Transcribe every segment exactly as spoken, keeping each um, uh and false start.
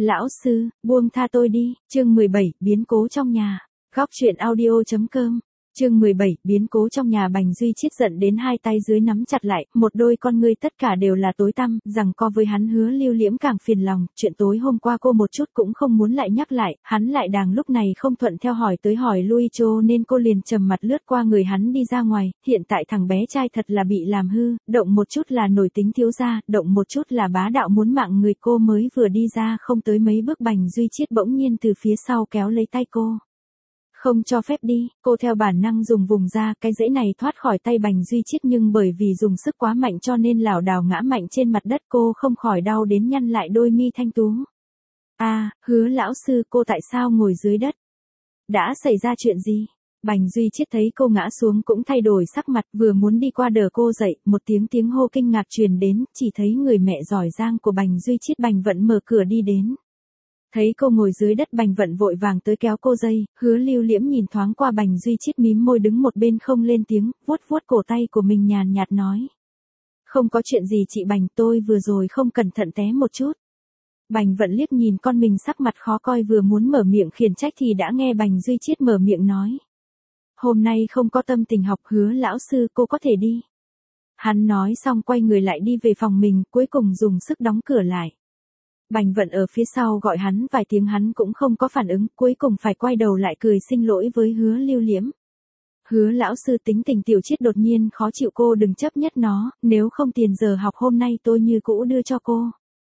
Lão sư, buông tha tôi đi, chương mười bảy, biến cố trong nhà. Góc truyện audio.com. Chương mười bảy, biến cố trong nhà. Bành Duy Chiết giận đến hai tay dưới nắm chặt lại, một đôi con ngươi tất cả đều là tối tăm, rằng co với hắn Hứa Lưu Liễm càng phiền lòng, chuyện tối hôm qua cô một chút cũng không muốn lại nhắc lại, hắn lại đang lúc này không thuận theo hỏi tới hỏi lui cho nên cô liền trầm mặt lướt qua người hắn đi ra ngoài, hiện tại thằng bé trai thật là bị làm hư, động một chút là nổi tính thiếu gia, động một chút là bá đạo muốn mạng người. Cô mới vừa đi ra không tới mấy bước Bành Duy Chiết bỗng nhiên từ phía sau kéo lấy tay cô. Không cho phép đi, cô theo bản năng dùng vùng ra, cái rễ này thoát khỏi tay Bành Duy Chiết nhưng bởi vì dùng sức quá mạnh cho nên lảo đảo ngã mạnh trên mặt đất, cô không khỏi đau đến nhăn lại đôi mi thanh tú. A, à, Hứa lão sư, cô tại sao ngồi dưới đất? Đã xảy ra chuyện gì? Bành Duy Chiết thấy cô ngã xuống cũng thay đổi sắc mặt, vừa muốn đi qua đỡ cô dậy, một tiếng tiếng hô kinh ngạc truyền đến, chỉ thấy người mẹ giỏi giang của Bành Duy Chiết Bành Vận mở cửa đi đến. Thấy cô ngồi dưới đất Bành Vận vội vàng tới kéo cô dây, Hứa Lưu Liễm nhìn thoáng qua Bành Duy Chiết mím môi đứng một bên không lên tiếng, vuốt vuốt cổ tay của mình nhàn nhạt nói. Không có chuyện gì chị Bành, tôi vừa rồi không cẩn thận té một chút. Bành Vận liếc nhìn con mình sắc mặt khó coi vừa muốn mở miệng khiển trách thì đã nghe Bành Duy Chiết mở miệng nói. Hôm nay không có tâm tình học. Hứa lão sư, cô có thể đi. Hắn nói xong quay người lại đi về phòng mình, cuối cùng dùng sức đóng cửa lại. Bành Vận ở phía sau gọi hắn vài tiếng hắn cũng không có phản ứng, cuối cùng phải quay đầu lại cười xin lỗi với Hứa Lưu Liễm. Hứa lão sư, tính tình Tiểu Chiết đột nhiên khó chịu, cô đừng chấp nhất nó, nếu không tiền giờ học hôm nay tôi như cũ đưa cho cô.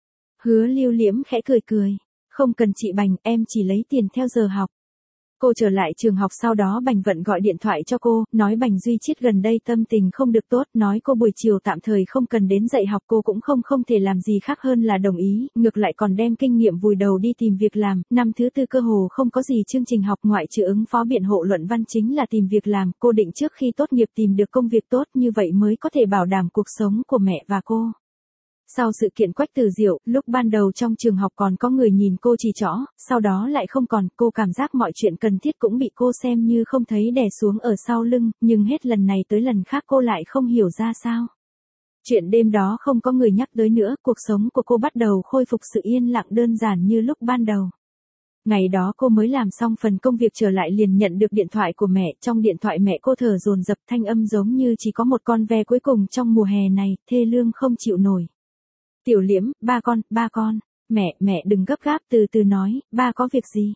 Hứa Lưu Liễm khẽ cười cười, không cần chị Bành, em chỉ lấy tiền theo giờ học. Cô trở lại trường học sau đó Bành Vận gọi điện thoại cho cô, nói Bành Duy Chiết gần đây tâm tình không được tốt, nói cô buổi chiều tạm thời không cần đến dạy học. Cô cũng không không thể làm gì khác hơn là đồng ý, ngược lại còn đem kinh nghiệm vùi đầu đi tìm việc làm, năm thứ tư cơ hồ không có gì chương trình học ngoại trừ ứng phó biện hộ luận văn chính là tìm việc làm. Cô định trước khi tốt nghiệp tìm được công việc tốt như vậy mới có thể bảo đảm cuộc sống của mẹ và cô. Sau sự kiện Quách Tử Diệu, lúc ban đầu trong trường học còn có người nhìn cô chỉ trỏ, sau đó lại không còn, cô cảm giác mọi chuyện cần thiết cũng bị cô xem như không thấy đè xuống ở sau lưng, nhưng hết lần này tới lần khác cô lại không hiểu ra sao. Chuyện đêm đó không có người nhắc tới nữa, cuộc sống của cô bắt đầu khôi phục sự yên lặng đơn giản như lúc ban đầu. Ngày đó cô mới làm xong phần công việc trở lại liền nhận được điện thoại của mẹ, trong điện thoại mẹ cô thở dồn dập, thanh âm giống như chỉ có một con ve cuối cùng trong mùa hè này, thê lương không chịu nổi. Tiểu Liễm, ba con, ba con, mẹ, mẹ đừng gấp gáp, từ từ nói, ba có việc gì?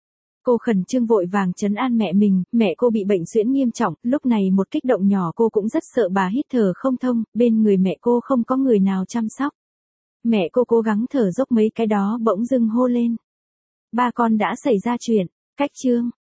Cô khẩn trương vội vàng trấn an mẹ mình, mẹ cô bị bệnh suyễn nghiêm trọng, lúc này một kích động nhỏ cô cũng rất sợ bà hít thở không thông, bên người mẹ cô không có người nào chăm sóc. Mẹ cô cố gắng thở dốc mấy cái đó bỗng dưng hô lên. Ba con đã xảy ra chuyện, cách chương.